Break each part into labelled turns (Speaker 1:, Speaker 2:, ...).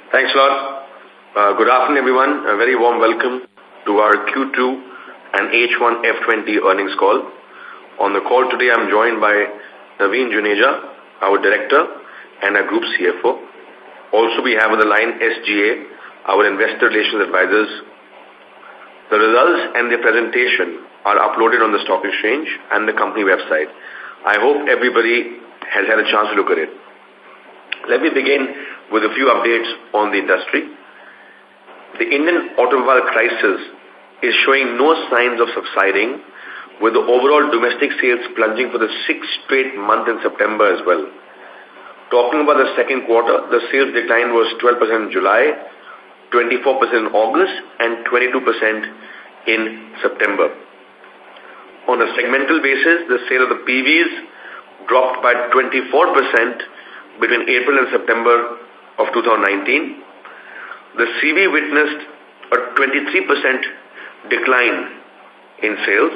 Speaker 1: Thanks a lot. Good afternoon, everyone. A very warm welcome to our Q2 and H1 F20 earnings call. On the call today, I'm joined by Naveen Juneja, our Director and our Group CFO. Also, we have on the line SGA, our Investor Relations Advisors. The results and the presentation are uploaded on the stock exchange and the company website. I hope everybody has had a chance to look at it. Let me begin with a few updates on the industry. The Indian automobile crisis is showing no signs of subsiding, with the overall domestic sales plunging for the sixth straight month in September as well. Talking about the second quarter, the sales decline was 12% in July, 24% in August, and 22% in September. On a segmental basis, the sale of the PVs dropped by 24% between April and September of 2019. The CV witnessed a 23% decline in sales.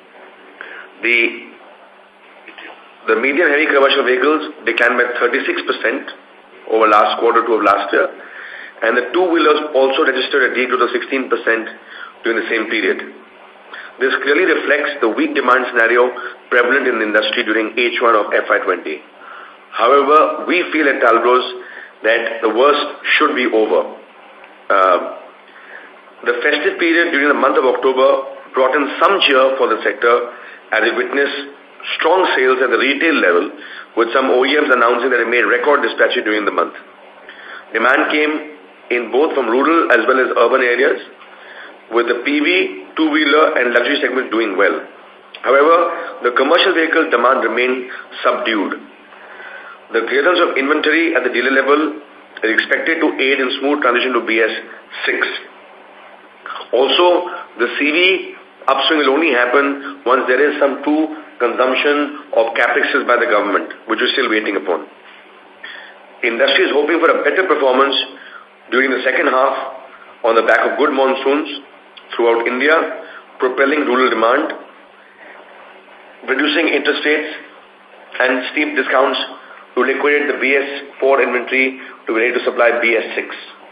Speaker 1: The medium heavy commercial vehicles declined by 36% over last quarter to of last year, and the two-wheelers also registered a degrowth of 16% during the same period. This clearly reflects the weak demand scenario prevalent in the industry during H1 of FY20. However, we feel at Talbros that the worst should be over. The festive period during the month of October brought in some cheer for the sector as it witnessed strong sales at the retail level, with some OEMs announcing that they made record dispatches during the month. Demand came in both from rural as well as urban areas, with the PV, two-wheeler and luxury segments doing well. However, the commercial vehicle demand remained subdued. The clearance of inventory at the dealer level is expected to aid in smooth transition to BS6. Also, the CV upswing will only happen once there is some true consumption of capexes by the government, which we're still waiting upon. Industry is hoping for a better performance during the second half on the back of good monsoons throughout India, propelling rural demand, reducing interest rates, and steep discounts to liquidate the BS4 inventory to be ready to supply BS6.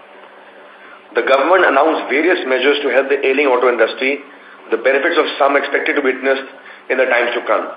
Speaker 1: The government announced various measures to help the ailing auto industry, the benefits of some expected to be witnessed in the times to come.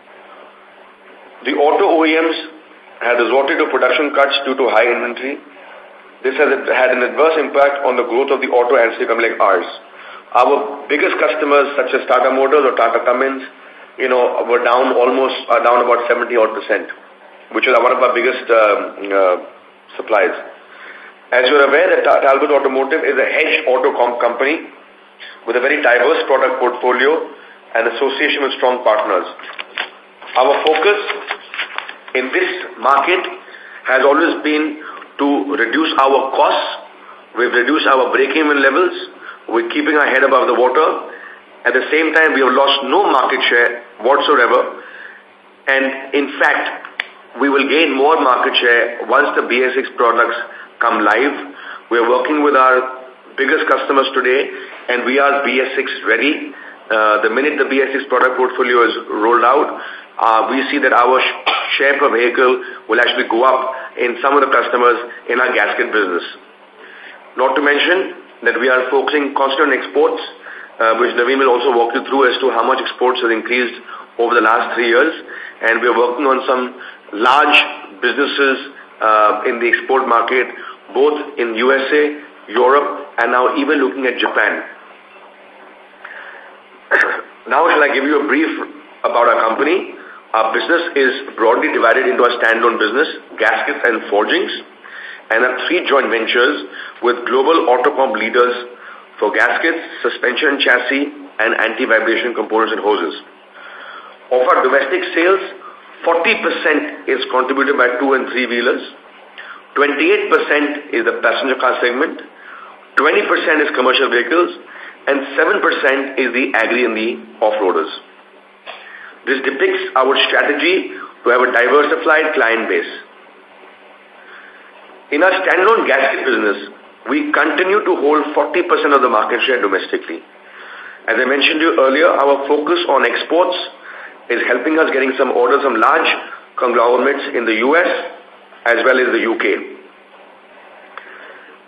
Speaker 1: The auto OEMs have resorted to production cuts due to high inventory. This has had an adverse impact on the growth of the auto ancillary company like ours. Our biggest customers, such as Tata Motors or Tata Cummins, were down about 70-odd%, which is one of our biggest suppliers. As you are aware, that Talbot Automotive is a hedged auto company with a very diverse product portfolio and association with strong partners. Our focus in this market has always been to reduce our costs. We've reduced our break-even levels. We're keeping our head above the water. At the same time, we have lost no market share whatsoever. And in fact, we will gain more market share once the BS6 products come live. We are working with our biggest customers today, and we are BS6 ready. The minute the BS6 product portfolio is rolled out, we see that our share per vehicle will actually go up in some of the customers in our gasket business. Not to mention that we are focusing constantly on exports, which Naveen will also walk you through as to how much exports have increased over the last 3 years. And we are working on some large businesses in the export market, both in USA, Europe, and now even looking at Japan. Now shall I give you a brief about our company. Our business is broadly divided into a standalone business, gaskets and forgings, and our 3 joint ventures with global auto comp leaders for gaskets, suspension and chassis, and anti-vibration components and hoses. Of our domestic sales, 40% is contributed by 2- and 3-wheelers, 28% is the passenger car segment, 20% is commercial vehicles, and 7% is the agri and the off-roaders. This depicts our strategy to have a diversified client base. In our standalone gasket business, we continue to hold 40% of the market share domestically. As I mentioned to you earlier, our focus on exports is helping us getting some orders from large conglomerates in the US as well as the UK.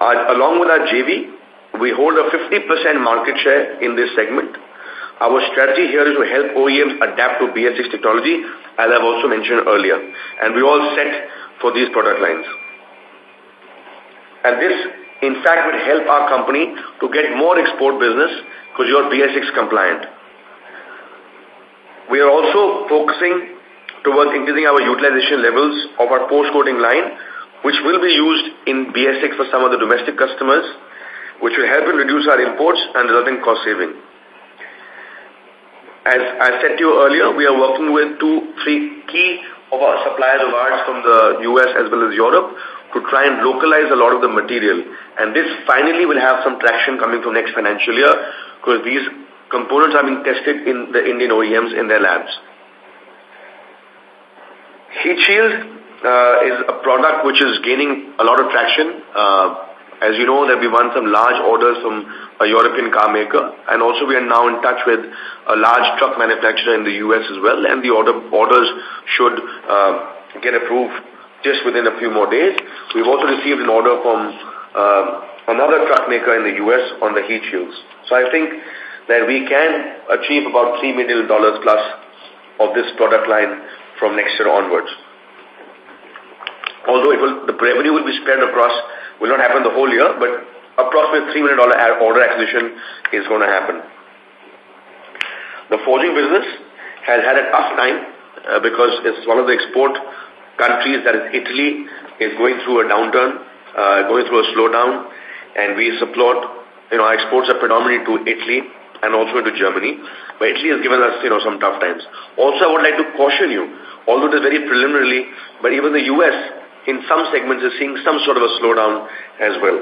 Speaker 1: Along with our JV, we hold a 50% market share in this segment. Our strategy here is to help OEMs adapt to BS6 technology, as I've also mentioned earlier. And we're all set for these product lines. And this, in fact, will help our company to get more export business because you're BS6 compliant. We are also focusing towards increasing our utilization levels of our post-coating line, which will be used in BS6 for some of the domestic customers, which will help in reduce our imports and resulting cost saving. As I said to you earlier, we are working with 2-3 key of our suppliers of ours from the US as well as Europe to try and localize a lot of the material. And this finally will have some traction coming from next financial year because these components are being tested in the Indian OEMs in their labs. Heat shield is a product which is gaining a lot of traction. As you know, that we won some large orders from a European car maker, and also we are now in touch with a large truck manufacturer in the US as well, and the orders should get approved just within a few more days. We've also received an order from another truck maker in the US on the heat shields. So I think that we can achieve about $3 million plus of this product line from next year onwards. Although the revenue will be spread across, will not happen the whole year, but approximately $3 million order acquisition is going to happen. The forging business has had a tough time because it's one of the export countries, that is Italy, is going through a downturn, going through a slowdown, and we support, our exports are predominantly to Italy and also into Germany, but Italy has given us, some tough times. Also, I would like to caution you, although it is very preliminarily, but even the US, in some segments, is seeing some sort of a slowdown as well.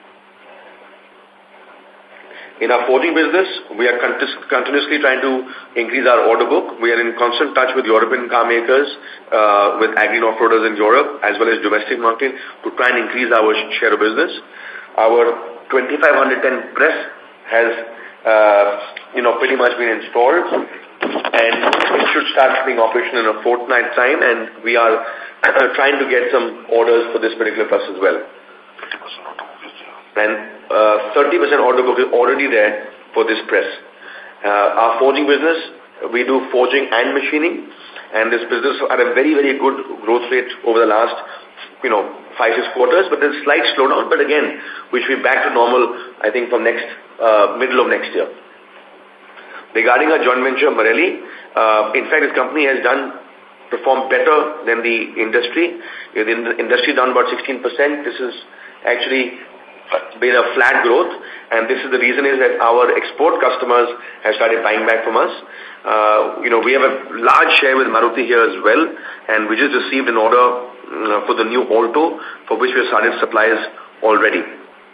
Speaker 1: In our forging business, we are continuously trying to increase our order book. We are in constant touch with European car makers, with agri off-roaders in Europe, as well as domestic market, to try and increase our share of business. Our 2510 press has, pretty much been installed, and it should start being operational in a fortnight time, and we are trying to get some orders for this particular press as well. And 30% order book is already there for this press. Our forging business, we do forging and machining, and this business had a very, very good growth rate over the last, 5-6 quarters, but there's a slight slowdown, but again, we should be back to normal, I think, from middle of next year. Regarding our joint venture, Marelli, in fact, this company has performed better than the industry. The industry down about 16%. This has actually been a flat growth, and this is the reason is that our export customers have started buying back from us. We have a large share with Maruti here as well, and we just received an order for the new Alto, for which we have started supplies already.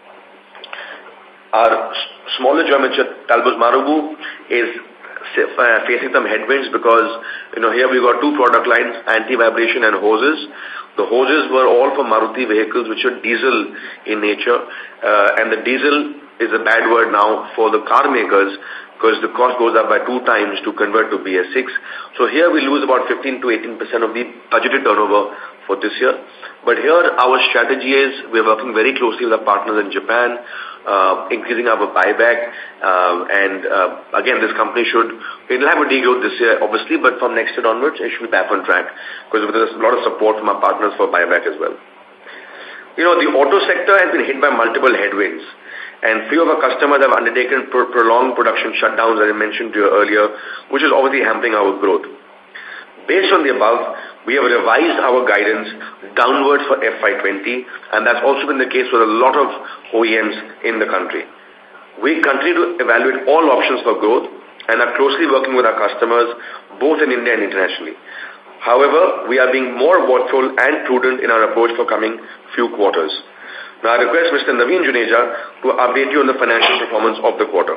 Speaker 1: Our smaller joint venture, Talbot Marubu, is facing some headwinds because, here we got 2 product lines, anti-vibration and hoses. The hoses were all for Maruti vehicles, which are diesel in nature, and the diesel is a bad word now for the car makers because the cost goes up by 2 times to convert to BS6. So here we lose about 15 to 18% of the budgeted turnover for this year. But here our strategy is we're working very closely with our partners in Japan, increasing our buyback, and again, this company it'll have a degrowth this year, obviously, but from next year onwards, it should be back on track because there's a lot of support from our partners for buyback as well. The auto sector has been hit by multiple headwinds, and few of our customers have undertaken prolonged production shutdowns, as I mentioned to you earlier, which is obviously hampering our growth. Based on the above, we have revised our guidance downward for FY20, and that's also been the case with a lot of OEMs in the country. We continue to evaluate all options for growth and are closely working with our customers, both in India and internationally. However, we are being more watchful and prudent in our approach for coming few quarters. Now, I request Mr. Naveen Juneja to update you on the financial performance of the quarter.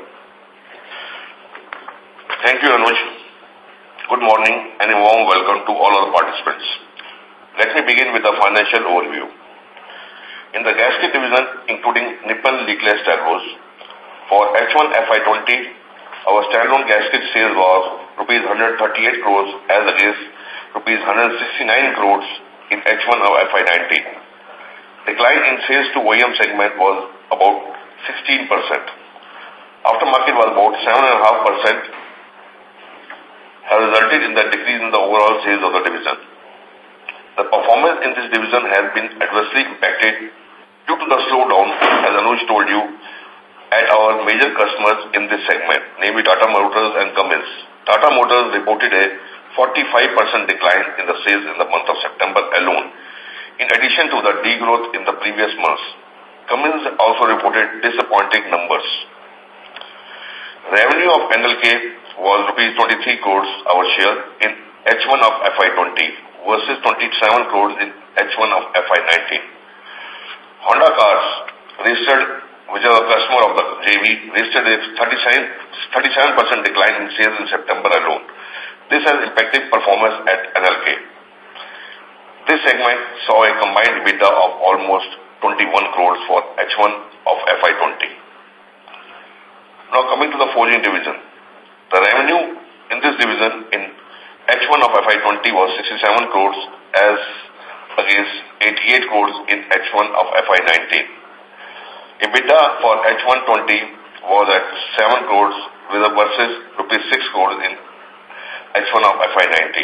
Speaker 2: Thank you, Anuj. Good morning and a warm welcome to all our participants. Let me begin with the financial overview. In the gasket division, including Nippon Linklet Styrose, for H1 FY20, our standalone gasket sales was rupees 138 crores as against rupees 169 crores in H1 of FY19. Decline in sales to OEM segment was about 16%. Aftermarket was about 7.5%, have resulted in the decrease in the overall sales of the division. The performance in this division has been adversely impacted due to the slowdown, as Anuj told you, at our major customers in this segment, namely Tata Motors and Cummins. Tata Motors reported a 45% decline in the sales in the month of September alone, in addition to the degrowth in the previous months. Cummins also reported disappointing numbers. Revenue of NLK was Rs 23 crores, our share, in H1 of FY20 versus 27 crores in H1 of FY19. Honda Cars registered, which is a customer of the JV, registered a 37% decline in sales in September alone. This has impacted performance at NLK. This segment saw a combined EBITDA of almost 21 crores for H1 of FY20. Now coming to the forging division. The revenue in this division in H1 of FY20 was 67 crores as against 88 crores in H1 of FY19. EBITDA for H120 was at 7 crores versus rupees 6 crores in H1 of FY19.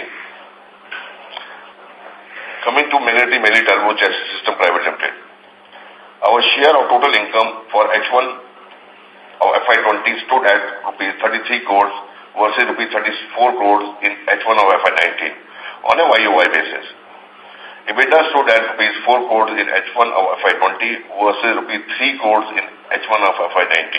Speaker 2: Coming to Magneti Turbo Chassis System Private Limited. Our share of total income for H1 of FY20 stood at rupees 33 crores versus rupees 34 crores in H1 of FY19 on a YOY basis. EBITDA stood at rupees 4 crores in H1 of FY20 versus rupees 3 crores in H1 of FY19.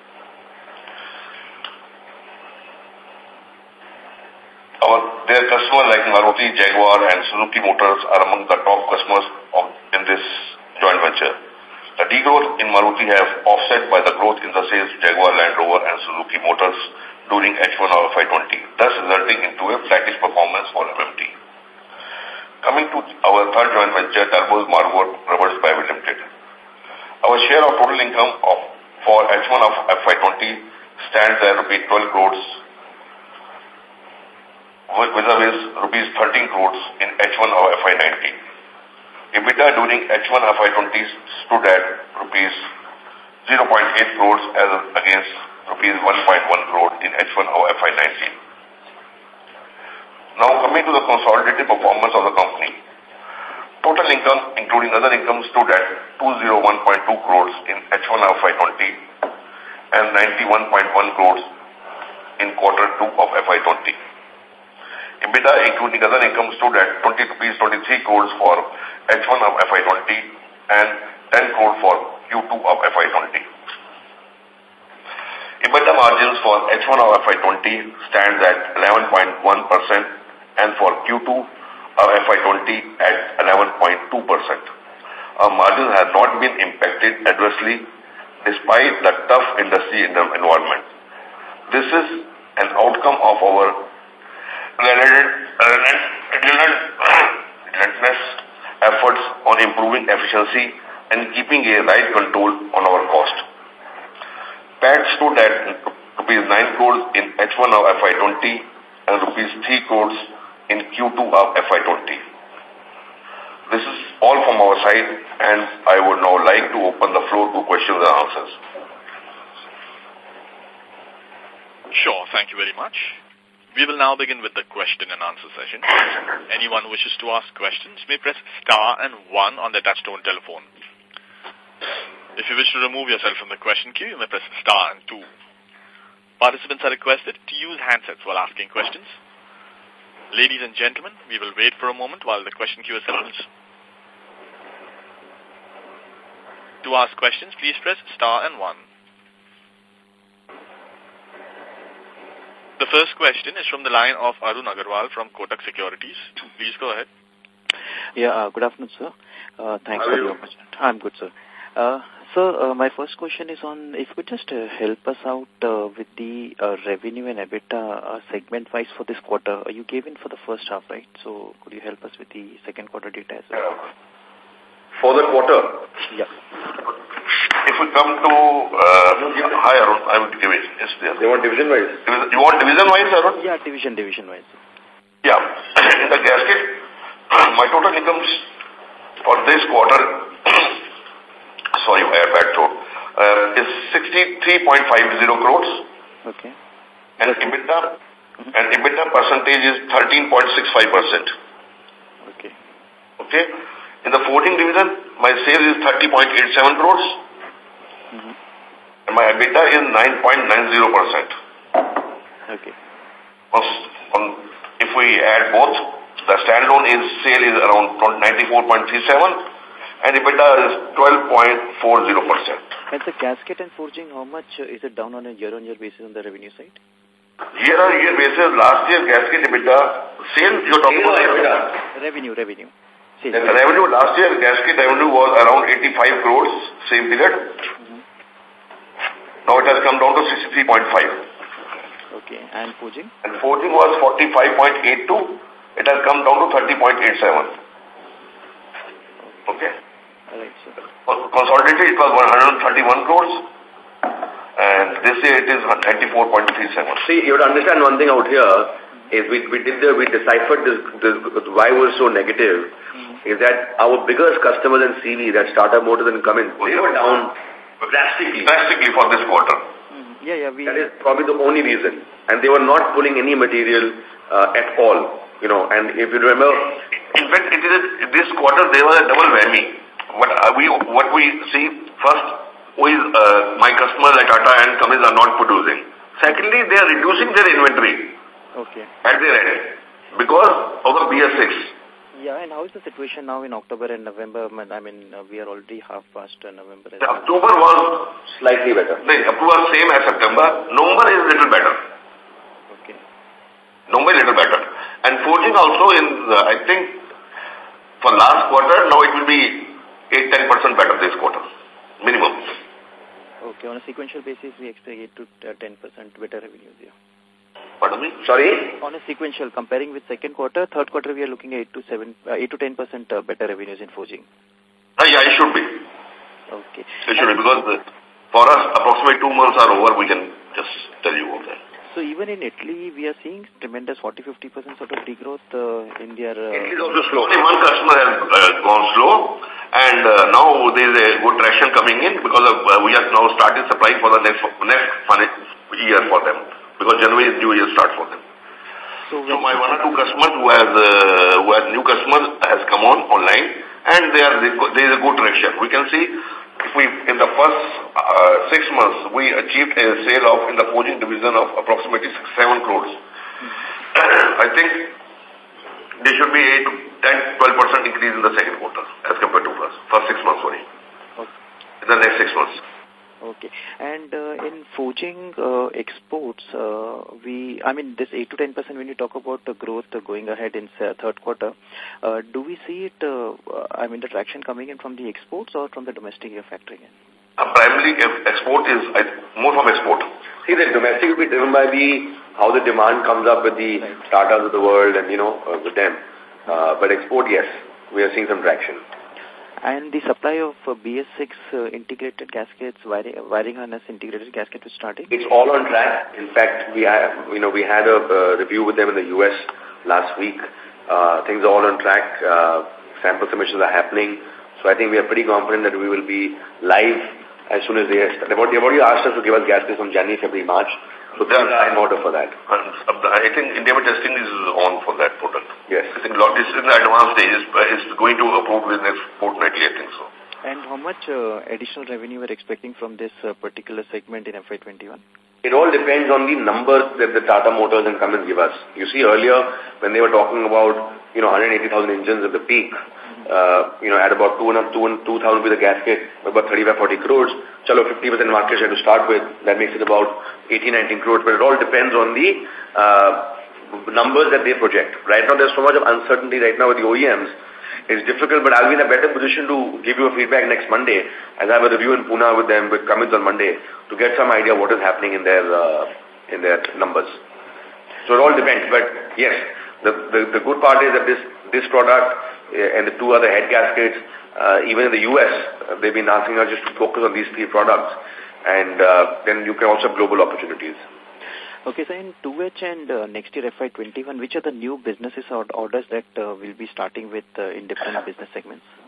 Speaker 2: Their customers like Maruti, Jaguar and Suzuki Motors are among the top customers in this joint venture. The degrowth in Maruti has offset by the growth in the sales to Jaguar, Land Rover and Suzuki Motors during H1 of FY20, thus resulting into a flattish performance for MMT. Coming to our third joint venture, Turbos Margotto Rubbers Private Limited. Our share of total income for H1 of FY20 stands at rupees 12 crores vis-a-vis rupees 13 crores in H1 of FY19. EBITDA during H1 FY20 stood at rupees 0.8 crores as against rupees 1.1 crore in H1 of FY19. Now coming to the consolidated performance of the company. Total income, including other income, stood at 201.2 crores in H1 of FY20 and 91.1 crores in Q2 of FY20. EBITDA, including other income, stood at 23 crores for H1 of FY20 and 10 crores for Q2 of FY20. EBITDA margins for H1 of FY20 stands at 11.1% and for Q2 of FY20 at 11.2%. Our margins have not been impacted adversely despite the tough industry environment. This is an outcome of our relentless efforts on improving efficiency and keeping a right control on our cost. PAT stood at rupees 9 crores in H1 of FY20 and rupees 3 crores in Q2 of FY20. This is all from our side, and I would now like to open the floor to questions and answers.
Speaker 3: Sure, thank you very much. We will now begin with the question and answer session. Anyone who wishes to ask questions may press star and 1 on their touchtone telephone. If you wish to remove yourself from the question queue, you may press star and 2. Participants are requested to use handsets while asking questions. Ladies and gentlemen, we will wait for a moment while the question queue assembles. To ask questions, please press star and 1. The first question is from the line of Arun Agarwal from Kotak Securities. Please go ahead.
Speaker 4: Yeah, good afternoon, sir. Thanks for the opportunity. I'm good, sir. Sir, my first question is on, if you could just help us out with the revenue and EBITDA segment-wise for this quarter. You gave in for the first half, right? So could you help us with the second quarter data as well?
Speaker 1: For the quarter?
Speaker 4: Yeah.
Speaker 2: If we come to, hi Arun, I will give it. Yes, there.
Speaker 1: You want division-wise?
Speaker 2: You want division-wise, Arun?
Speaker 4: Yeah, division-wise.
Speaker 2: Yeah. In the gasket, my total incomes for this quarter sorry, I had bad throat, is 63.50 crores.
Speaker 4: Okay.
Speaker 2: And EBITDA percentage is 13.65%.
Speaker 4: Okay.
Speaker 2: Okay. In the forging division, my sales is 30.87 crores. And my EBITDA is 9.90%.
Speaker 4: Okay.
Speaker 2: If we add both, the standalone sale is around 94.37 and EBITDA is 12.40%.
Speaker 4: And the gasket and forging, how much is it down on a year-on-year basis on the revenue side?
Speaker 2: Year-on-year basis, last year gasket EBITDA, sale, you're talking about EBITDA?
Speaker 4: Revenue.
Speaker 2: The revenue, last year gasket revenue was around 85 crores, same period. Now it has come down to 63.5.
Speaker 4: Okay, and forging?
Speaker 2: And forging was 45.82. It has come down to 30.87. Okay.
Speaker 4: All right, sir.
Speaker 2: Consolidated, it was 131 crores. And this year it is 94.37.
Speaker 1: See, you have to understand one thing out here is we deciphered this why we're so negative is that our biggest customers in CV, that Tata Motors and Cummins, they were down drastically
Speaker 2: for this quarter.
Speaker 1: That is probably the only reason. And they were not pulling any material at all. You know, and if you remember,
Speaker 2: in fact, this quarter there was a double whammy. What we see first, my customers like Tata and Cummins are not producing. Secondly, they are reducing their inventory.
Speaker 4: Okay.
Speaker 2: At their end because of the BS6.
Speaker 4: Yeah, and how is the situation now in October and November? I mean, we are already half past November.
Speaker 2: The October was
Speaker 1: slightly better.
Speaker 2: The October was same as September. November is little better.
Speaker 4: Okay.
Speaker 2: November little better. And forging also I think, for last quarter, now it will be 8-10% better this quarter. Minimum.
Speaker 4: Okay, on a sequential basis, we expect 8 to 10% better revenues here.
Speaker 2: Pardon me?
Speaker 1: Sorry?
Speaker 4: On a sequential, comparing with second quarter, third quarter, we are looking at 8 to 10% better revenues in forging.
Speaker 2: Yeah, it should be.
Speaker 4: Okay.
Speaker 2: It should be because for us, approximately 2 months are over. We can just tell you all that.
Speaker 4: So even in Italy, we are seeing tremendous 40-50% sort of degrowth in their...
Speaker 2: Italy is also slow. Only one customer has gone slow, and now there is a good traction coming in because we have now started supplying for the next year for them. Because January is new year start for them. So my 1 or 2 customers who has new customers has come online, and there is a good traction. We can see if in the first 6 months we achieved a sale of in the forging division of approximately 7 crores. I think there should be 8-10-12% increase in the second quarter as compared to first 6 months. Sorry, in the next 6 months.
Speaker 4: Okay. And in forging exports, this 8 to 10% when you talk about the growth going ahead in third quarter, do we see it, the traction coming in from the exports or from the domestic you're factoring in?
Speaker 2: Primarily export is more from export.
Speaker 1: See, the domestic will be driven by how the demand comes up with the Tatas of the world and, with them. But export, yes, we are seeing some traction.
Speaker 4: And the supply of BS6 integrated gaskets, wiring harness integrated gasket is starting?
Speaker 1: It's all on track. In fact, we had a review with them in the US last week. Things are all on track. Sample submissions are happening. So I think we are pretty confident that we will be live as soon as they have already asked us to give us gaskets from January, February, March. So they are in order for that.
Speaker 2: I think endeavor testing is on for that product.
Speaker 1: Yes.
Speaker 2: I think this is in the advanced stages, but it's going to approve with next fortnightly, I think so.
Speaker 4: And how much additional revenue we're expecting from this particular segment in FY21?
Speaker 1: It all depends on the numbers that the Tata Motors and Cummins give us. You see, earlier, when they were talking about, 180,000 engines at the peak, at about 2,000 with a gasket, about 35-40 crores. Chalo, 50% market share to start with, that makes it about 18-19 crores. But it all depends on the numbers that they project. Right now, there's so much of uncertainty right now with the OEMs. It's difficult, but I'll be in a better position to give you a feedback next Monday, as I have a review in Pune with them, with Cummins on Monday, to get some idea what is happening in their numbers. So it all depends. But yes, the good part is that this product and the 2 other head gaskets, even in the US, they've been asking us just to focus on these 3 products, and then you can also have global opportunities.
Speaker 4: Okay, so in 2H and next year FY21, which are the new businesses or orders that will be starting with in different business segments?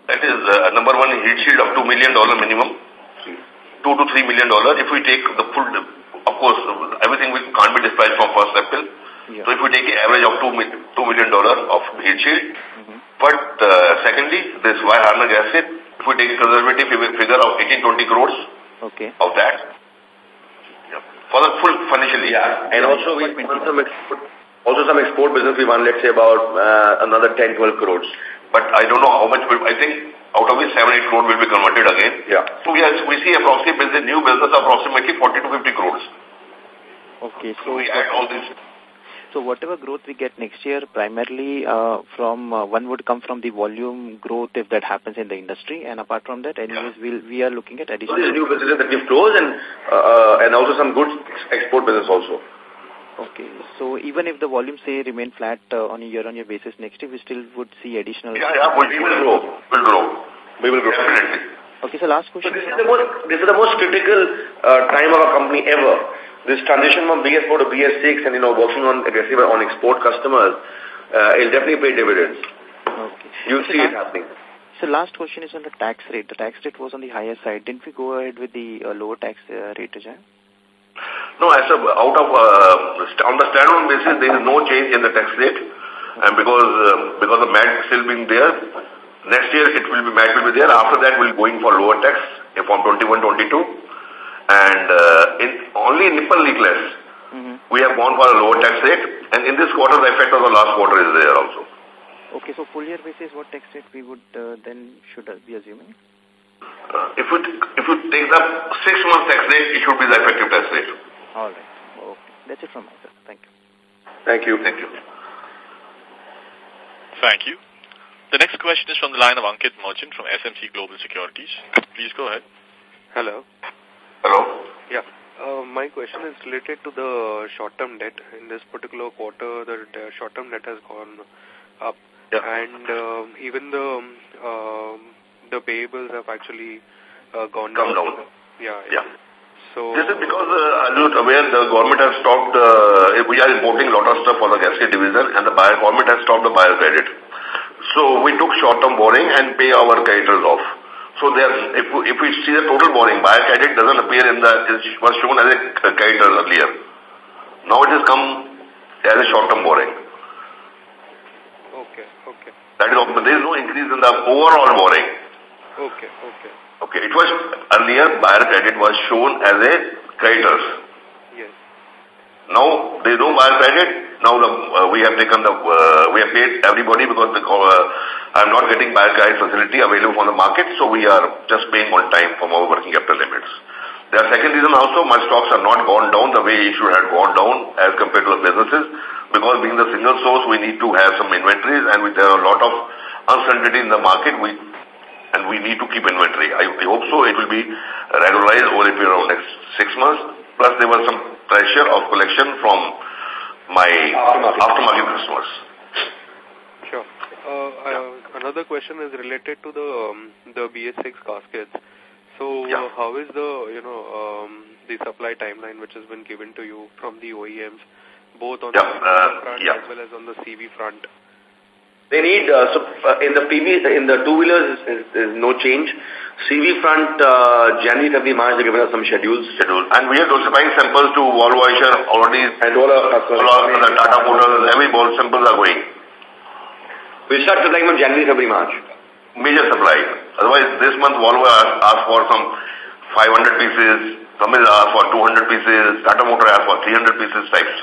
Speaker 2: That is number one, heat shield of $2 million minimum, $2 to $3 million. If we take the full, of course, everything can't be dispatched from 1st April. Yeah. So if we take an average of $2 million of heat shield, but secondly, this wire harness gasket, if we take a conservative figure of 18-20 crores of that, for the full financial year.
Speaker 1: Yeah. And also we want some export business we want, let's say about another 10-12 crores.
Speaker 2: But I don't know how much, I think out of it 7-8 crores will be converted again.
Speaker 1: Yeah.
Speaker 2: So we see approximately new business approximately 40 to 50 crores.
Speaker 4: Okay.
Speaker 2: So we add all this.
Speaker 4: So whatever growth we get next year, primarily from one would come from the volume growth if that happens in the industry, and apart from that, anyways, we are looking at additional.
Speaker 1: So these new businesses that we've closed and also some good export business also.
Speaker 4: Okay, so even if the volume say remain flat on a year-on-year basis next year, we still would see additional.
Speaker 2: Yeah, we will grow. We will grow definitely.
Speaker 4: Okay, so last question.
Speaker 1: So this is the most critical time of our company ever. This transition from BS4 to BS6 and, working on aggressive on export customers, it'll definitely pay dividends.
Speaker 4: Okay.
Speaker 1: You'll see it happening.
Speaker 4: So last question is on the tax rate. The tax rate was on the higher side. Didn't we go ahead with the lower tax rate, Ajay?
Speaker 2: No, on the standalone basis, there is no change in the tax rate. And because the MAT still being there, next year MAT will be there. After that, we'll going for lower tax from 21-22. And only in Nippon Leakless, we have gone for a lower tax rate. And in this quarter, the effect of the last quarter is there also.
Speaker 4: Okay, so full year basis, what tax rate we would then should be assuming?
Speaker 2: If you take the 6 month tax rate, it should be the effective tax rate.
Speaker 4: All right. Okay. That's it from my side. Thank you.
Speaker 1: Thank you.
Speaker 2: Thank you.
Speaker 3: Thank you. The next question is from the line of Ankit Merchant from SMC Global Securities. Please go ahead.
Speaker 5: Hello.
Speaker 2: Hello.
Speaker 5: Yeah. My question is related to the short-term debt. In this particular quarter, the short-term debt has gone up.
Speaker 2: Yeah.
Speaker 5: And even the payables have actually gone
Speaker 2: down.
Speaker 5: Yeah. So
Speaker 2: this is because, as you're aware, the government has stopped, we are importing a lot of stuff for the gasket division, and the government has stopped the buyer credit. So we took short-term borrowing and pay our creditors off. So if we see the total borrowing, buyer credit doesn't appear it was shown as a creditor earlier. Now it has come as a short-term borrowing.
Speaker 5: Okay.
Speaker 2: That is, there is no increase in the overall borrowing.
Speaker 5: Okay.
Speaker 2: It was earlier buyer credit was shown as a creditors.
Speaker 5: Yes.
Speaker 2: Now there is no buyer credit. Now we have paid everybody because I'm not getting buyer credit facility available from the market, so we are just paying on time from our working capital limits. The second reason also, my stocks are not gone down the way it should have gone down as compared to the businesses, because being the single source, we need to have some inventories, and there are a lot of uncertainty in the market, and we need to keep inventory. I hope so. It will be regularized over a period of next 6 months. Plus, there was some pressure of collection from my aftermarket customers.
Speaker 5: Sure. Another question is related to the BS6 gaskets. So how is the supply timeline which has been given to you from the OEMs, both on the front as well as on the CV front?
Speaker 1: They need, in the two-wheelers, there's no change. CV front, January, February, March, they're giving us some schedules.
Speaker 2: And we are supplying samples to Volvo Eicher already.
Speaker 1: And all our customers.
Speaker 2: The Tata Motors, every samples are going.
Speaker 1: We'll start supplying from January, February, March.
Speaker 2: Major supply. Otherwise, this month Volvo asked for some 500 pieces, Cummins asked for 200 pieces, Tata Motor asked for 300 pieces types.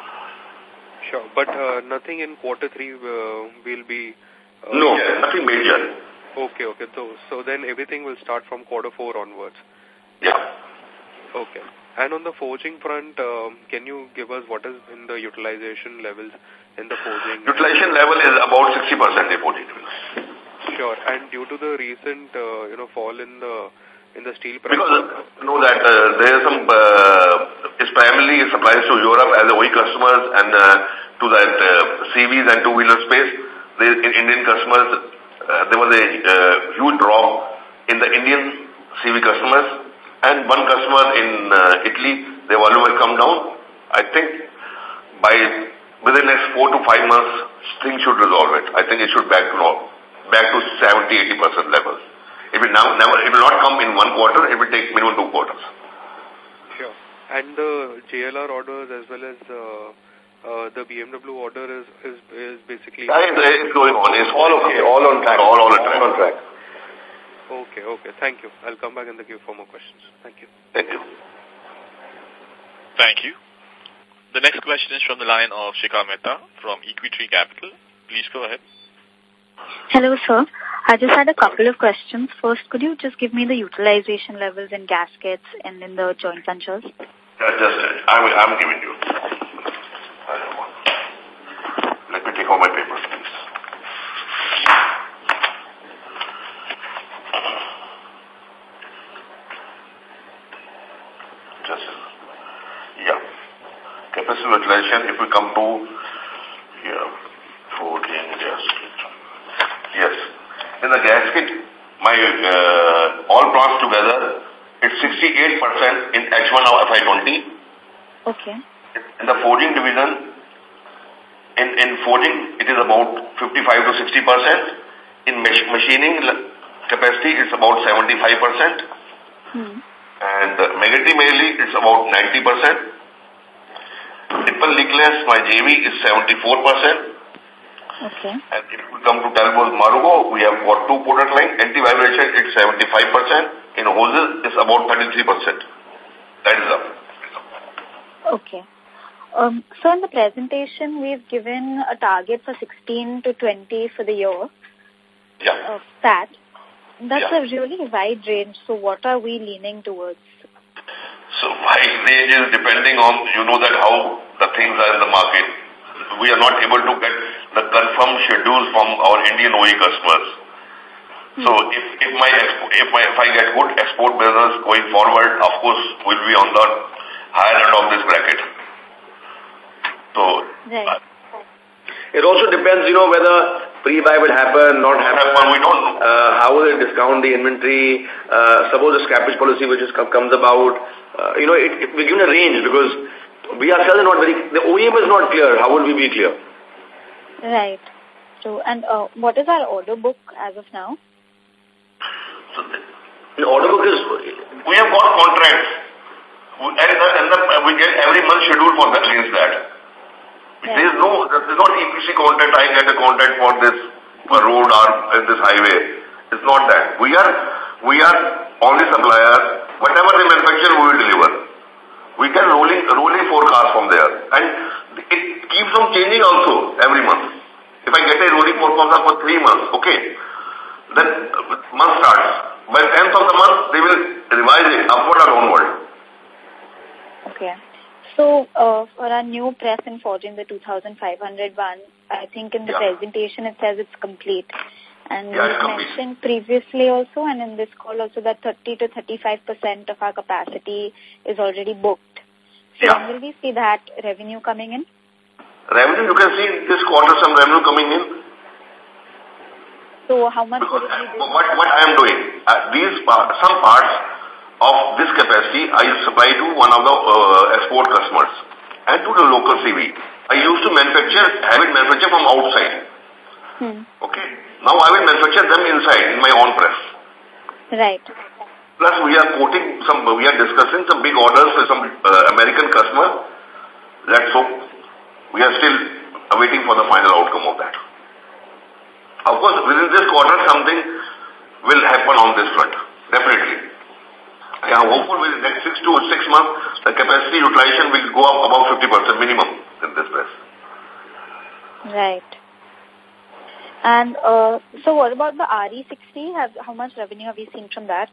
Speaker 5: Sure, but nothing in Q3 will be...
Speaker 2: no, nothing major.
Speaker 5: Okay. So then everything will start from Q4 onwards.
Speaker 2: Yeah.
Speaker 5: Okay. And on the forging front, can you give us what is in the utilization levels in the forging?
Speaker 2: Utilization level is about 60% in forging.
Speaker 5: Sure. And due to the recent, fall in the steel price.
Speaker 2: Because that there is some, it's primarily supplies to Europe as a OE customers and to that CVs and two-wheeler space. In Indian customers, there was a huge drop in the Indian CV customers, and one customer in Italy, the volume has come down. I think within the next 4 to 5 months, things should resolve it. I think it should be back to 70-80% levels. It will not come in one quarter. It will take minimum 2 quarters.
Speaker 5: Sure. And the JLR orders as well as the BMW order is basically...
Speaker 2: It's going on. It's
Speaker 1: all okay. All on track.
Speaker 2: All on track.
Speaker 5: Okay. Thank you. I'll come back in the queue for more questions. Thank you.
Speaker 2: Thank you.
Speaker 3: Thank you. The next question is from the line of Shikha Mehta from Equitree Capital. Please go ahead.
Speaker 6: Hello, sir. I just had a couple of questions. First, could you just give me the utilization levels in gaskets and in the joint ventures?
Speaker 2: I'm giving you. Let me take all my papers, please. Capacity utilization, if we come to forging gasket. Yes. In the gasket, my all plants together, it's 68% in H1 of FY20.
Speaker 6: Okay.
Speaker 2: In the forging division, in forging, it is about 55 to 60%. In machining capacity, it's about 75%. And Megati mainly, it's about 90%. Nippon Likless, my JV, is 74%.
Speaker 6: Okay.
Speaker 2: And if we come to Talbot Marugo, we have got 2 product lines. Anti-vibration, it's 75%. In hoses, it's about 33%. That is up.
Speaker 6: Okay. So in the presentation, we've given a target for 16 to 20 for the year.
Speaker 2: Yeah.
Speaker 6: That. That's a really wide range. So what are we leaning towards?
Speaker 2: So wide range is depending on, that how the things are in the market. We are not able to get the confirmed schedules from our Indian OE customers. So if I get good export business going forward, of course, we'll be on the higher end of this bracket. So
Speaker 6: right.
Speaker 1: It also depends, whether pre-buy will happen, not happen.
Speaker 2: We don't know.
Speaker 1: How will they discount the inventory? Suppose the scrappage policy which comes about. We're given a range because we ourselves are not the OEM is not clear. How will we be clear?
Speaker 6: Right. So, and what is our order book as of now?
Speaker 2: So
Speaker 1: the order book is...
Speaker 2: We have got contracts. And we get every month schedule for that against that. Yeah. There's not EPC contract, I get a contract for this road or this highway. It's not that. We are only suppliers. Whatever they manufacture, we will deliver. We can rolling forecast from there. And it keeps on changing also every month. If I get a rolling forecast for 3 months, okay, then month starts. By the 10th of the month, they will revise it upward or downward.
Speaker 6: Okay. So, for our new press and forging, the 2500 one, I think in the presentation it says it's complete. And you mentioned previously also and in this call also that 30 to 35% of our capacity is already booked. So when will we see that revenue coming in?
Speaker 2: Revenue, you can see this quarter some revenue coming in.
Speaker 6: So how much would it be?
Speaker 2: What I am doing, some parts of this capacity I supply to one of the export customers and to the local CV. I used to have it manufactured from outside. Okay. Now I will manufacture them inside in my own press.
Speaker 6: Right.
Speaker 2: Plus we are discussing some big orders with some American customer. Let's hope. We are still awaiting for the final outcome of that. Of course, within this quarter something will happen on this front. Definitely. I am hopeful within the next 6 months, the capacity utilization will go up about 50% minimum in this press.
Speaker 6: Right. And so what about the RE60? How much revenue have you seen from that?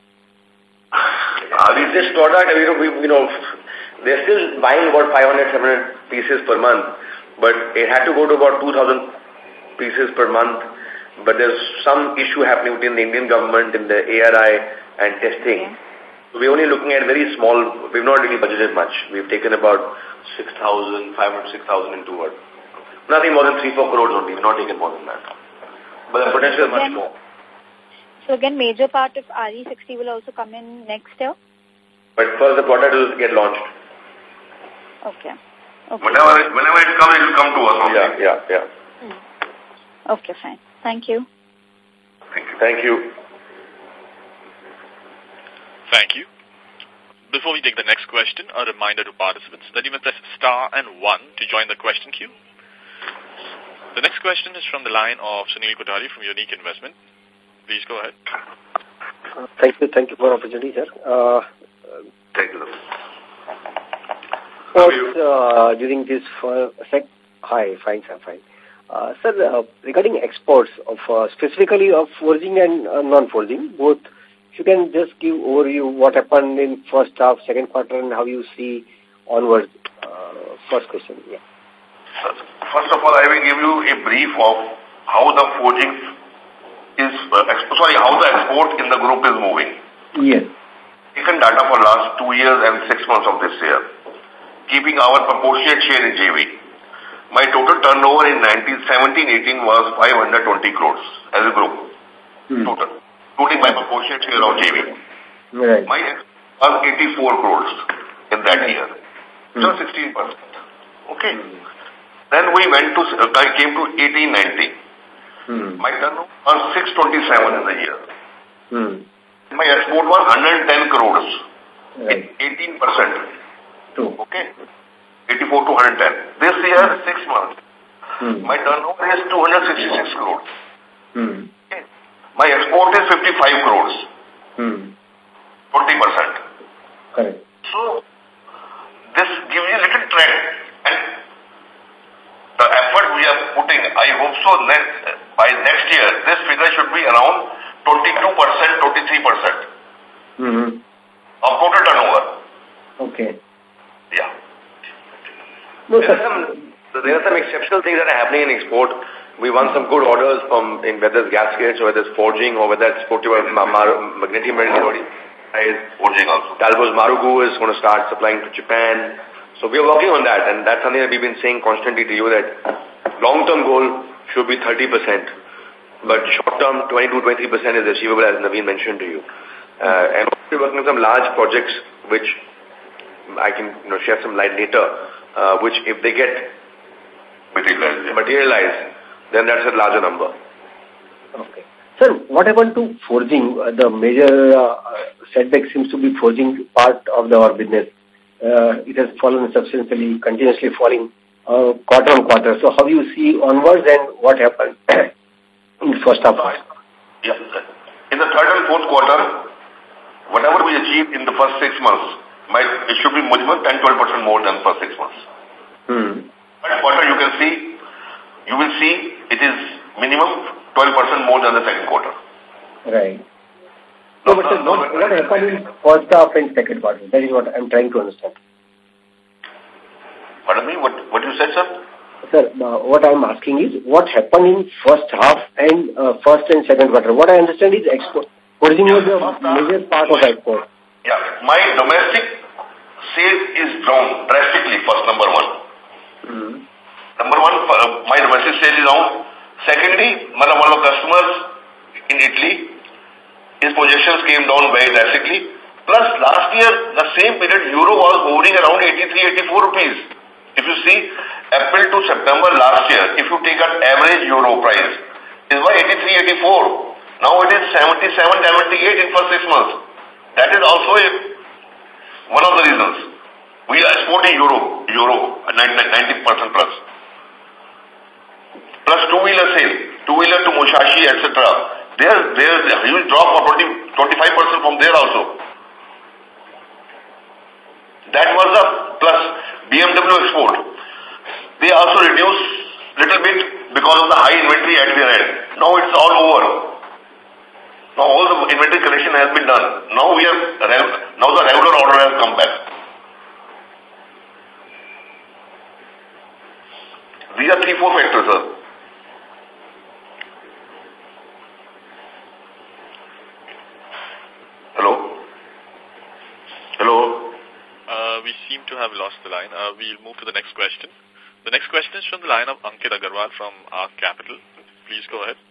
Speaker 1: This product, they're still buying about 500-700 pieces per month, but it had to go to about 2,000 pieces per month. But there's some issue happening within the Indian government in the ARI and testing. Okay. We're only looking at very small, we've not really budgeted much. We've taken about 6,000, 6,000 into what? Nothing more than 3-4 crores only. We've not taken more than that. But the potential is much more.
Speaker 6: So again, major part of RE60 will also come in next year?
Speaker 1: But first the product will get launched.
Speaker 6: Okay.
Speaker 2: Whenever it comes, it will come to us.
Speaker 1: Yeah.
Speaker 6: Okay, fine. Thank you.
Speaker 2: Thank you.
Speaker 1: Thank you.
Speaker 3: Thank you. Before we take the next question, a reminder to participants that you may press star and 1 to join the question queue. The next question is from the line of Sunil Kothari from Unique Investment. Please go ahead.
Speaker 7: Thank you for the opportunity, sir.
Speaker 2: Thank you.
Speaker 7: During this hi, fine, sir, fine. Sir, regarding exports of specifically of forging and non-forging, both, if you can just give overview what happened in first half, second quarter, and how you see onwards. First question, yeah.
Speaker 2: First of all, I will give you a brief of how the forging is, how the export in the group is moving.
Speaker 7: Yes.
Speaker 2: Taken data for last 2 years and 6 months of this year, keeping our proportionate share in JV. My total turnover in 17-18 was 520 crores as a group, total, including my proportionate share of JV.
Speaker 7: Right.
Speaker 2: My export was 84 crores in that year, just 16%. Okay. Then we went to, I came to 18-19. My turnover was 627 in the year. My export was 110 crores, right. 18%.
Speaker 7: True.
Speaker 2: Okay. 84 to 110. This year, 6 months, my turnover is 266 crores. Okay. My export is 55 crores. 20%.
Speaker 7: Correct.
Speaker 2: So, this gives you a little trend. And the effort we are putting, I hope so, by next year, this figure should be around 22%, 23% of total turnover.
Speaker 7: Okay.
Speaker 2: Yeah.
Speaker 1: No, there are some exceptional things that are happening in export. We won some good orders in whether it's gaskets or whether it's forging or whether it's magnetic metal.
Speaker 2: Forging also.
Speaker 1: Talbot's Marugu is going to start supplying to Japan. So we are working on that, and that's something that we've been saying constantly to you, that long-term goal should be 30%, but short-term 22-23% is achievable, as Naveen mentioned to you. And we're working on some large projects, which I can share some light later, which if they get materialized, then that's a larger number.
Speaker 7: Okay. Sir, what happened to forging? The major setback seems to be forging part of our business. It has fallen substantially, continuously falling quarter on quarter. So how you see onwards and what happened in first half?
Speaker 2: Yes. In the third and fourth quarter, whatever we achieved in the first 6 months, it should be minimum 10-12% more than first 6 months. Third quarter, you will see it is minimum 12% more than the second quarter.
Speaker 7: Right. No, but what happened in first half and second quarter? That is what I'm trying to understand.
Speaker 2: Pardon me? What you said, sir?
Speaker 7: Sir, what I'm asking is, what happened in first half and first and second quarter? What I understand is export. Forging was a major part of export.
Speaker 2: Yeah. My domestic sale is down drastically, first, number one. Number one, my domestic sale is down. Secondly, one of the customers in Italy, his projections came down very drastically. Plus, last year, the same period, euro was hovering around 83, 84 rupees. If you see, April to September last year, if you take an average euro price, it was 83, 84. Now it is 77, 78 in first 6 months. That is also one of the reasons. We are exporting euro 90% plus. Plus two-wheeler sale, two-wheeler to Musashi, etc. There's a huge drop of 25% from there also. That was the plus BMW export. They also reduced little bit because of the high inventory at their end. Now it's all over. Now all the inventory correction has been done. Now the regular order has come back. These are 3-4 factors, sir. Hello?
Speaker 3: We seem to have lost the line. We'll move to the next question. The next question is from the line of Ankit Agarwal from Ark Capital. Please go ahead.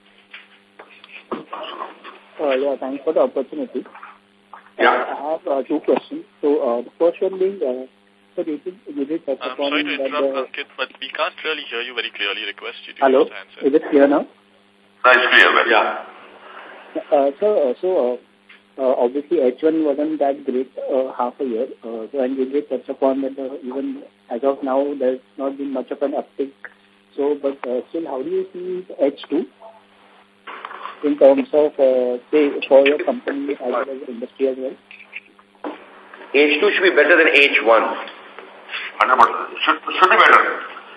Speaker 8: Yeah, thanks for the opportunity.
Speaker 2: Yeah.
Speaker 8: I have 2 questions. So the first one being, you did touch upon...
Speaker 3: I'm sorry to interrupt, Ankit, but we can't really hear you very clearly. Request you to
Speaker 8: Hello?
Speaker 3: use the handset.
Speaker 8: Is it clear now?
Speaker 2: It's clear, yeah.
Speaker 8: Obviously H1 wasn't that great half a year. And you did touch upon that even as of now there's not been much of an uptick. But still, how do you see H2 in terms of, say, for your company as well as the industry as well?
Speaker 1: H2 should be better than H1.
Speaker 2: 100%. Should be better.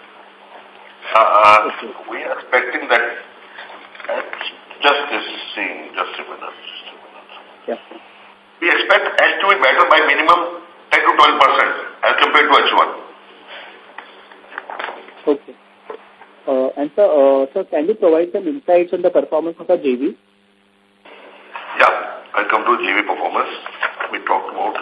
Speaker 2: We are expecting that. Just a minute.
Speaker 8: Yeah.
Speaker 2: We expect H2 to be better by minimum 10 to 12% as compared to H1.
Speaker 8: Okay. And sir, can you provide some insights on the performance of the JV?
Speaker 2: Yeah, I'll come to JV performance. We talked about.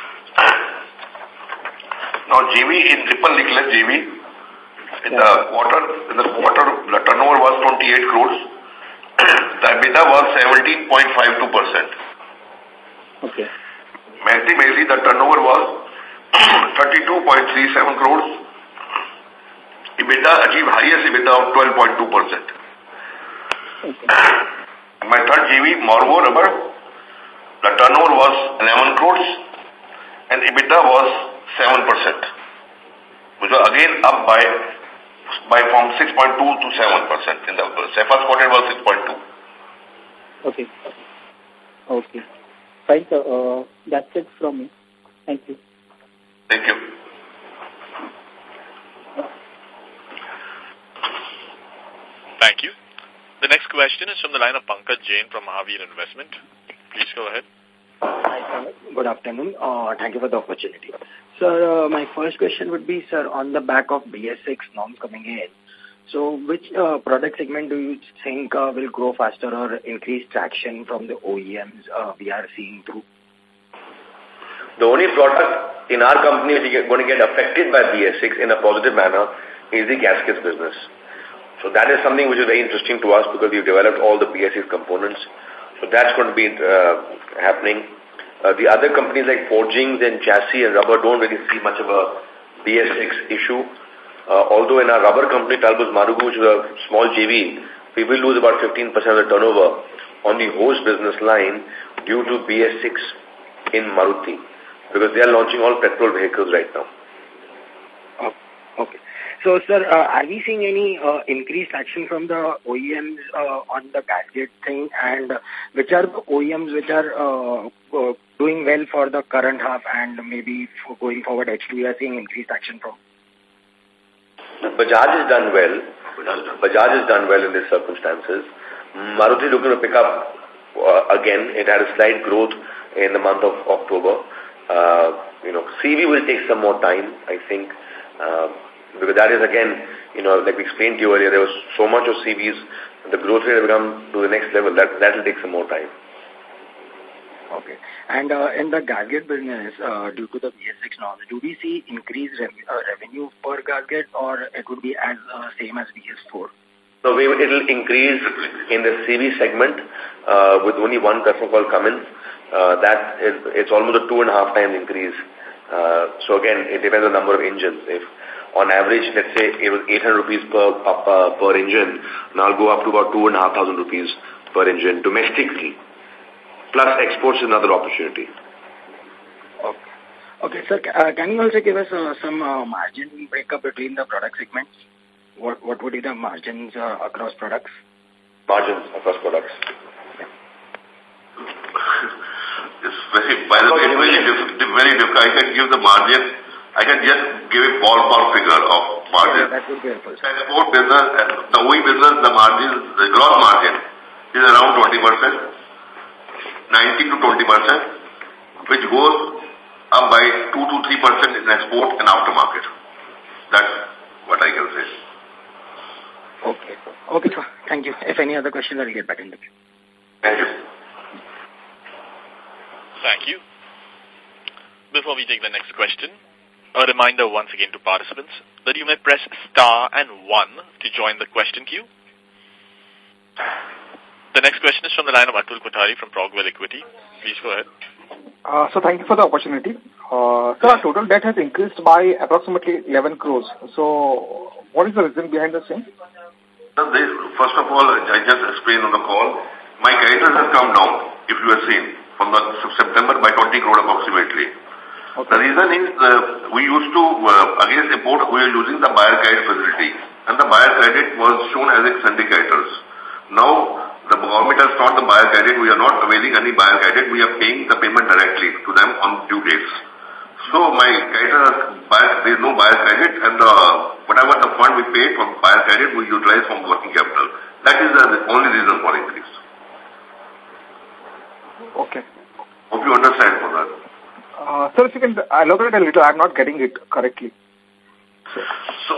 Speaker 2: Now JV in triple nucleus JV in the quarter the turnover was 28 crores. The EBITDA was 17.52%.
Speaker 8: Okay.
Speaker 2: Mainly the turnover was 32.37 crores. EBITDA achieved highest EBITDA of 12.2%.
Speaker 8: Okay.
Speaker 2: My third JV, Morvo Rubber, the turnover was 11 crores and EBITDA was 7%, which was again up by from 6.2 to 7%. In the first quarter it was 6.2.
Speaker 8: Okay. Okay. Fine, sir. That's it from me. Thank you.
Speaker 2: Thank you.
Speaker 3: Thank you. The next question is from the line of Pankaj Jain from Mahavir Investment. Please go ahead.
Speaker 9: Hi, sir. Good afternoon. Thank you for the opportunity. Sir, my first question would be, sir, on the back of BS6 norms coming in, so which product segment do you think will grow faster or increase traction from the OEMs we are seeing through?
Speaker 1: The only product in our company which is going to get affected by BS6 in a positive manner is the gaskets business. So that is something which is very interesting to us because we've developed all the BS6 components. So that's going to be happening. The other companies like forgings and chassis and rubber don't really see much of a BS6 issue. Although in our rubber company, Talbot Marugu, which is a small JV, we will lose about 15% of the turnover on the hose business line due to BS6 in Maruti because they are launching all petrol vehicles right now.
Speaker 9: Okay. So, sir, are we seeing any increased action from the OEMs on the gasket thing, and which are the OEMs which are doing well for the current half and maybe for going forward H2 we are seeing increased action from?
Speaker 1: Bajaj has done well. Bajaj has done well in these circumstances. Maruti is looking to pick up again. It had a slight growth in the month of October. CV will take some more time, I think. Because that is again, like we explained to you earlier, there was so much of CVs, the growth rate will come to the next level. That will take some more time.
Speaker 9: Okay. And in the gasket business, due to the BS6 norms, do we see increased revenue per gasket or it would be as same as BS4?
Speaker 1: So it will increase in the CV segment with only one customer called Cummins. It's almost a 2.5 times increase. So again, it depends on the number of engines. If on average, let's say it was 800 rupees per engine, now I'll go up to about 2,500 rupees per engine domestically. Plus exports is another opportunity.
Speaker 9: Okay. Okay, sir, can you also give us some margin breakup between the product segments? What would be the margins across products?
Speaker 1: Margins across products.
Speaker 9: Yeah.
Speaker 2: It's by the way, very difficult. I can give the margin. I can just give a ballpark figure of margin.
Speaker 9: Yeah, that would be helpful.
Speaker 2: Export business, the OE business, the margin, the gross margin is around 20%, 19 to 20%, which goes up by 2 to 3% in export and aftermarket. That's what I can say.
Speaker 9: Okay. Okay, sir. Thank you. If any other questions, I'll get back in the queue.
Speaker 2: Thank you.
Speaker 3: Thank you. Before we take the next question, a reminder once again to participants that you may press star and 1 to join the question queue. The next question is from the line of Atul Kothari from Progwell Equity. Please go ahead.
Speaker 10: So thank you for the opportunity. So our total debt has increased by approximately 11 crores. So what is the reason behind the same?
Speaker 2: First of all, I just explained on the call, my creditors have come down, if you have seen, from the September by 20 crore approximately. Okay. The reason is we used to, against import, we are using the buyer credit facility. And the buyer credit was shown as a syndicators. Now, the government has stopped the buyer credit. We are not availing any buyer credit. We are paying the payment directly to them on due dates. So my creditors, there is no buyer credit, and whatever the fund we pay for buyer credit, we utilize from working capital. That is the only reason for increase.
Speaker 10: Okay.
Speaker 2: Hope you understand for that.
Speaker 10: Sir, if you can elaborate a little, I'm not getting it correctly.
Speaker 2: So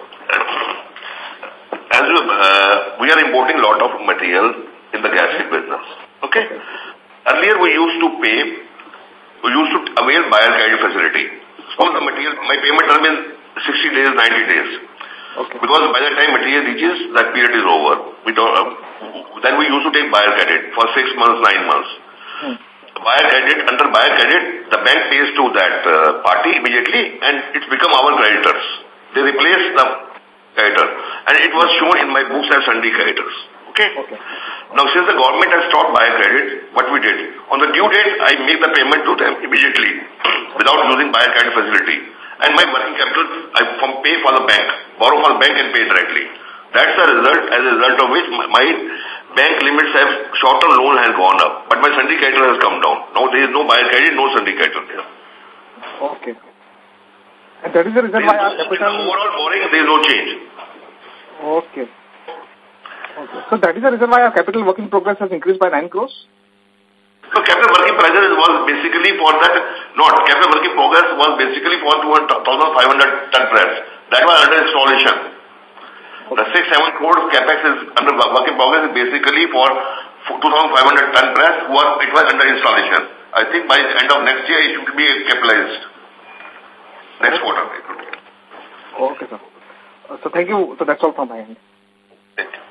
Speaker 2: as we are importing a lot of material in the gasket business. Okay? Earlier we used to avail buyer credit facility. All the material, my payment term is 60 days, 90 days. Okay. Because by the time material reaches, that period is over. Then we used to take buyer credit for 6 months, 9 months. Under buyer credit, the bank pays to that party immediately, and it's become our creditors. They replace the creditor, and it was shown in my books as Sunday creditors. Okay? Now, since the government has stopped buyer credit, what we did, on the due date, I make the payment to them immediately without using buyer credit facility. And my working capital, I pay for the bank, borrow from the bank and pay directly. That's the result, as a result of which my bank limits have, short-term loan has gone up, but my Sunday creditor has come down. Now there is no buyer credit, no Sunday creditor there.
Speaker 10: Okay. And that is the reason why our capital...
Speaker 2: Overall borrowing, there is no change.
Speaker 10: Okay. So that is the reason why our capital work in progress has increased by 9 crores?
Speaker 2: So capital work in progress was basically for that, capital work in progress was basically for 2,500 ton press. That was under installation. Okay. The 6-7 crores capex is under work in progress is basically for 2,500 ton press, it was under installation. I think by the end of next year it should be capitalized. Next quarter.
Speaker 10: Okay, sir. So thank you. So that's all from my end.
Speaker 2: Thank you.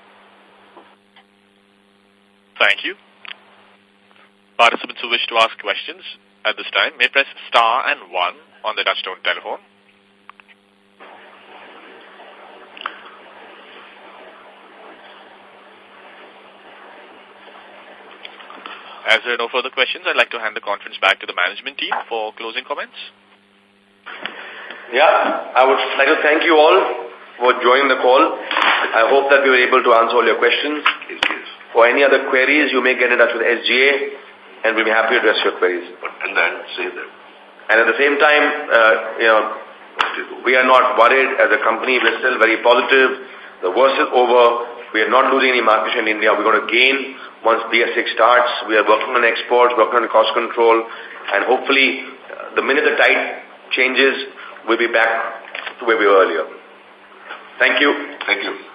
Speaker 3: Thank you. Participants who wish to ask questions at this time may press star and 1 on the touchtone telephone. As there are no further questions, I'd like to hand the conference back to the management team for closing comments.
Speaker 1: Yeah, I would like to thank you all for joining the call. I hope that we were able to answer all your questions. For any other queries, you may get in touch with SGA, and we'll be happy to address your queries.
Speaker 2: And then say that.
Speaker 1: And at the same time, we are not worried as a company. We're still very positive. The worst is over. We are not losing any market share in India. We're going to gain once BS6 starts. We are working on exports, working on cost control, and hopefully the minute the tide changes, we'll be back to where we were earlier. Thank you.
Speaker 2: Thank you.